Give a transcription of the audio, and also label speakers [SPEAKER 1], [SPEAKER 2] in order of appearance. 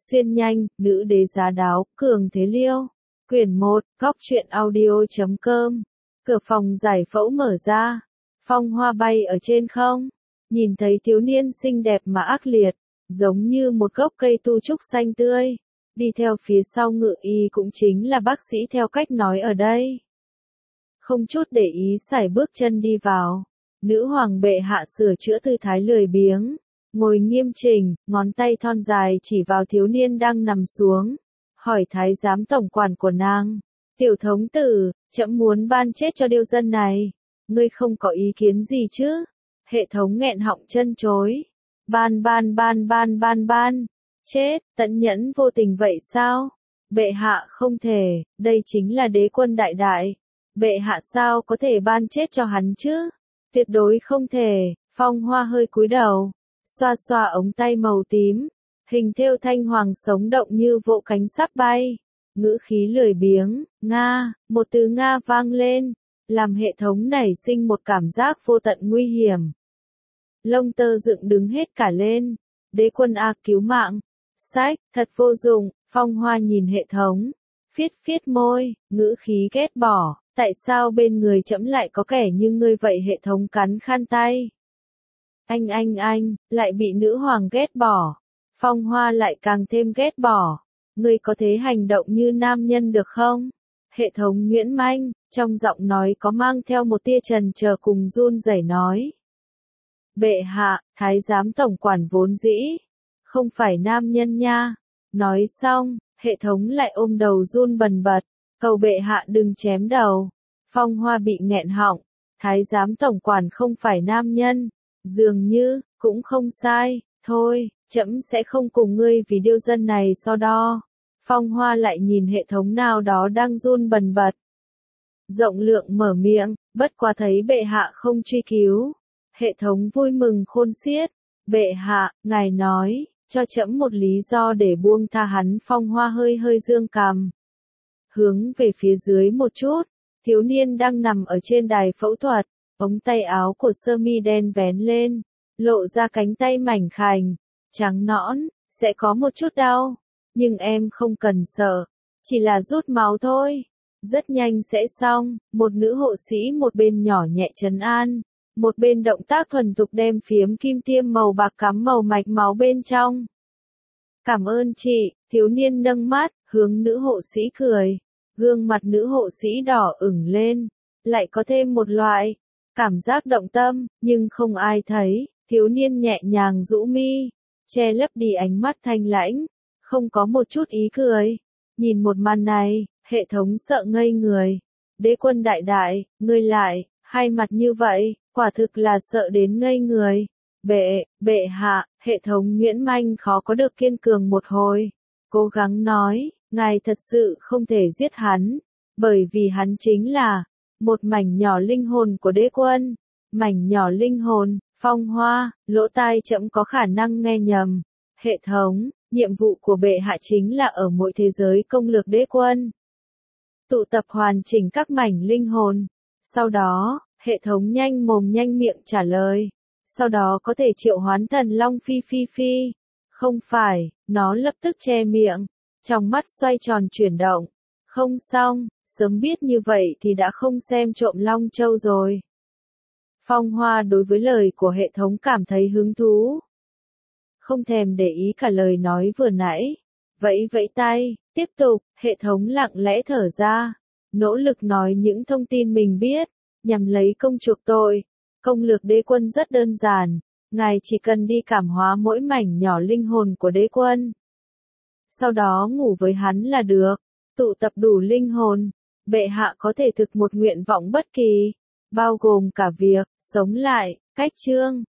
[SPEAKER 1] Xuyên nhanh, nữ đế giá đáo, cường thế liêu. Quyển 1, góc truyện audio.com. Cửa phòng giải phẫu mở ra. Phong Hoa bay ở trên không. Nhìn thấy thiếu niên xinh đẹp mà ác liệt, giống như một gốc cây tu trúc xanh tươi. Đi theo phía sau ngự y cũng chính là bác sĩ theo cách nói ở đây. Không chút để ý sải bước chân đi vào. Nữ hoàng bệ hạ sửa chữa tư thái lười biếng. Ngồi nghiêm chỉnh, ngón tay thon dài chỉ vào thiếu niên đang nằm xuống. Hỏi thái giám tổng quản của nàng. Tiểu thống tử, trẫm muốn ban chết cho điêu dân này. Ngươi không có ý kiến gì chứ? Hệ thống nghẹn họng chân chối. Ban. Chết, tận nhẫn vô tình vậy sao? Bệ hạ không thể, đây chính là đế quân đại đại. Bệ hạ sao có thể ban chết cho hắn chứ? Tuyệt đối không thể. Phong Hoa hơi cúi đầu. Xoa xoa ống tay màu tím, hình thêu thanh hoàng sống động như vỗ cánh sắp bay. Ngữ khí lười biếng, Nga, một từ Nga vang lên, làm hệ thống nảy sinh một cảm giác vô tận nguy hiểm. Lông tơ dựng đứng hết cả lên, đế quân a cứu mạng, sách, thật vô dụng. Phong Hoa nhìn hệ thống, phiết môi, ngữ khí ghét bỏ, tại sao bên người trẫm lại có kẻ như ngươi vậy? Hệ thống cắn khan tay. Anh, lại bị nữ hoàng ghét bỏ. Phong Hoa lại càng thêm ghét bỏ. Ngươi có thể hành động như nam nhân được không? Hệ thống nhuyễn manh, trong giọng nói có mang theo một tia trần chờ cùng run rẩy nói. Bệ hạ, thái giám tổng quản vốn dĩ không phải nam nhân nha. Nói xong, hệ thống lại ôm đầu run bần bật, cầu bệ hạ đừng chém đầu. Phong Hoa bị nghẹn họng, thái giám tổng quản không phải nam nhân. Dường như, cũng không sai, thôi, trẫm sẽ không cùng ngươi vì điêu dân này so đo. Phong Hoa lại nhìn hệ thống nào đó đang run bần bật. Rộng lượng mở miệng, bất quá thấy bệ hạ không truy cứu. Hệ thống vui mừng khôn xiết. Bệ hạ, ngài nói, cho trẫm một lý do để buông tha hắn. Phong Hoa hơi dương cằm. Hướng về phía dưới một chút, thiếu niên đang nằm ở trên đài phẫu thuật. Ống tay áo của sơ mi đen vén lên, lộ ra cánh tay mảnh khảnh, trắng nõn, sẽ có một chút đau, nhưng em không cần sợ, chỉ là rút máu thôi, rất nhanh sẽ xong. Một nữ hộ sĩ một bên nhỏ nhẹ trấn an, một bên động tác thuần thục đem phiếm kim tiêm màu bạc cắm màu mạch máu bên trong. Cảm ơn chị. Thiếu niên nâng mắt, hướng nữ hộ sĩ cười, gương mặt nữ hộ sĩ đỏ ửng lên, lại có thêm một loại cảm giác động tâm, nhưng không ai thấy. Thiếu niên nhẹ nhàng rũ mi, che lấp đi ánh mắt thanh lãnh, không có một chút ý cười. Nhìn một màn này, hệ thống sợ ngây người. Đế quân đại đại, ngươi lại hai mặt như vậy, quả thực là sợ đến ngây người. Bệ hạ, hệ thống nhuyễn manh khó có được kiên cường một hồi, cố gắng nói, ngài thật sự không thể giết hắn, bởi vì hắn chính là một mảnh nhỏ linh hồn của đế quân. Mảnh nhỏ linh hồn. Phong Hoa, lỗ tai trẫm có khả năng nghe nhầm. Hệ thống, nhiệm vụ của bệ hạ chính là ở mỗi thế giới công lược đế quân, tụ tập hoàn chỉnh các mảnh linh hồn. Sau đó, hệ thống nhanh mồm nhanh miệng trả lời. Sau đó có thể triệu hoán thần long phi. Không phải, nó lập tức che miệng, trong mắt xoay tròn chuyển động. Không xong, sớm biết như vậy thì đã không xem trộm Long Châu rồi. Phong Hoa đối với lời của hệ thống cảm thấy hứng thú. Không thèm để ý cả lời nói vừa nãy. Vẫy tay, tiếp tục, hệ thống lặng lẽ thở ra. Nỗ lực nói những thông tin mình biết, nhằm lấy công chuộc tội. Công lược đế quân rất đơn giản. Ngài chỉ cần đi cảm hóa mỗi mảnh nhỏ linh hồn của đế quân. Sau đó ngủ với hắn là được. Tụ tập đủ linh hồn. Bệ hạ có thể thực một nguyện vọng bất kỳ, bao gồm cả việc sống lại. Cách chương